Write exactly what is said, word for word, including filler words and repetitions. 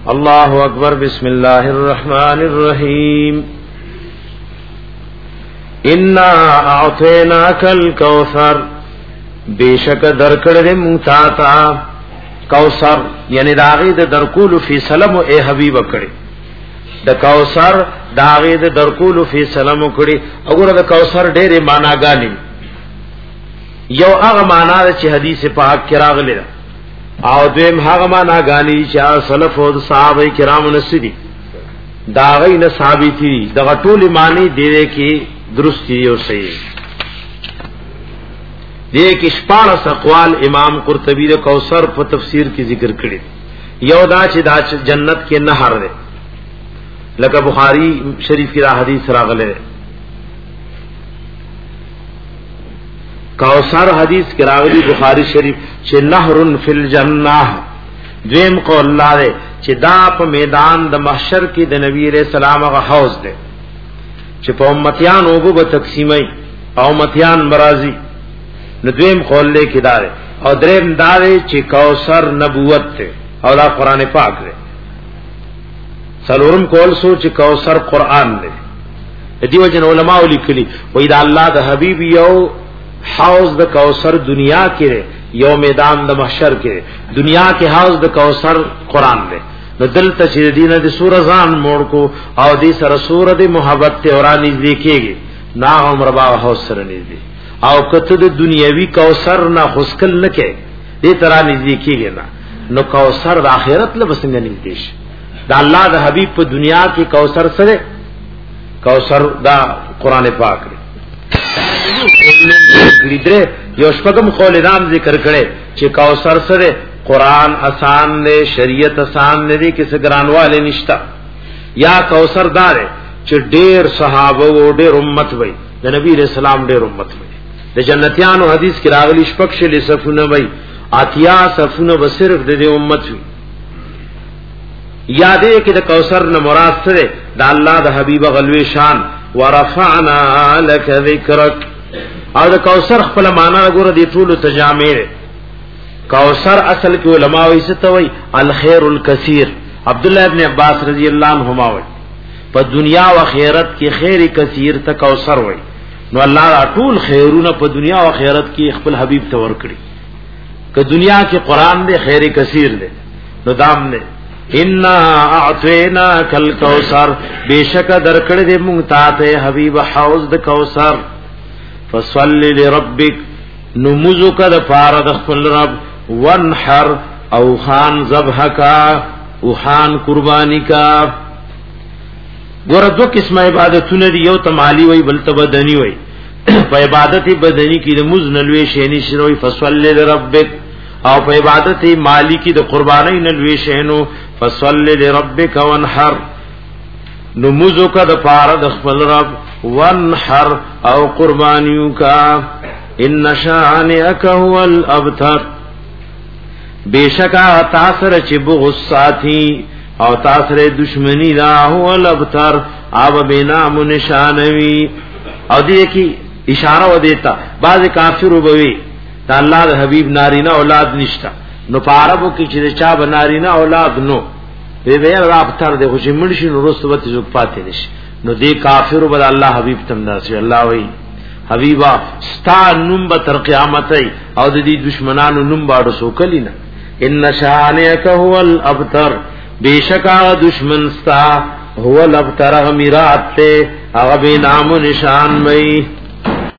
الله اکبر. بسم الله الرحمن الرحیم. انا اعطیناک الکوثر، بیشک درکړه مونږ تا کوثر، یعنی داغه د درکول فی سلام او اے حبیب کړي، د کوثر داغه د درکول فی سلام کړي. وګوره د کوثر ډېرې معناګانی، یو هغه معنا چې حدیث پاک کې راغلی او دیم هغه معناګانی چې سلف او صحابه کرام نسدي داغه نه ثابت دي. دغه ټول معنی دی کې درستی او صحیح دې کې شپاړس اقوال امام قرطبی د کوثر په تفسیر کې ذکر کړي. یو دا چې دا جنت کې نهر ده، لکه بخاری شریف کی حدیث راغله کوثر حدیث کې راغلي بخاری شریف چې نهر فی الجنہ. دویم قول الله ده چې دا په میدان د محشر کې د نبی رسول سلام غ حوض ده چې په امتیان وګو به تقسیمای او امتیان مرضی. نو دویم قول له کې دار او دریم دار چې کوثر نبوت ته او دا قران پاک دی. څلورم قول سو چې کوثر قران دی. دیو جن علماء لیکلي وې دا الله د حبیب یو حوض د کوثر دنیا کې یو میدان د محشر کې دنیا کې حوض د کوثر قران دی. نو دلته چې دینه د سور ځان موړ کو او دې سره سور د محبت ته اورانی لیکيږي نا عمر با حوض سره نږدې او کته د دنیوي کوثر نه خسکل نه کې دې ترا نږدې کېږي نه. نو کوثر د آخرت له وسنګ نږدې شي. دا الله د حبيب په دنیا کې کوثر سره کوثر دا قران پاک دی. ګریدره یو شپږم قول نام ذکر کړي چې کوثر سره قران آسان دی، شریعت آسان دی، کیسه ګرانواله نشتا. یا کوثر دار چې ډېر صحابه او ډېر امت وي، د نبی رسول الله ډېر امت وي. د جنتیانو حدیث کې راغلی شپږ شلې صفونه وي، اتیا صفونه به صرف د دې امت وي. یادې کې د کوثر نه مراد سره د الله د حبیب غلوی شان ورفعنا لك ذکرک. او د کوثر خپل معنا وګوره د ټول تجامع. کوثر اصل کې علماء یې ستوي الخير الکثیر. عبد الله ابن عباس رضی الله عنهما وي په دنیا او آخرت کې خیر کثیر ته کوثر وي. نو الله ټول خیرونه په دنیا او آخرت کې خپل حبیب ته ورکړي. که دنیا کې قران دې خیر کثیر دې نو دام نه ان اعطیناک الکوثر، بیشک درکړې دې مونږ ته حبیب حوض د کوثر. فصل لربک، نموزک د فار د خپل رب، وانحر او خان ذبحکا او خان قربانی کا. ګور دو قسمه عبادتونه دي، یو ته مالی وای بل ته بدنی وای. په عبادت بدنی کې د مزنلوي شینی شروي فصل لربک، او په عبادت مالی کې د قربانی نلوي شینو فصل لربک وانحر. نموزک د فار د خپل رب، وانحر او قربانیو کا. ان شانئک هو الابتر، بیشکا تاثر چې بغض ساتي او تاثر دشمنی دا هو الابتر، اب بنا منشانوی. او دې کی اشاره و دیتا بعض کافر وبوي دا الله د حبیب نارینه اولاد نشتا. نو پاربو کې چې چا بنارینه اولاد نو وی وی رابطر دې خوشي منشي نو رسوت زوک پاتې نشي. نو دې کافر وبد الله حبیب تم ناس الله وی حبیبا ستا نوم به تر قیامت او د دې دشمنانو نوم باندې سوکلینا. ان شانئک هو الابتر، بیشکا دشمن ستا هو الابتر غمیرات ته هغه به نام و نشان مئی.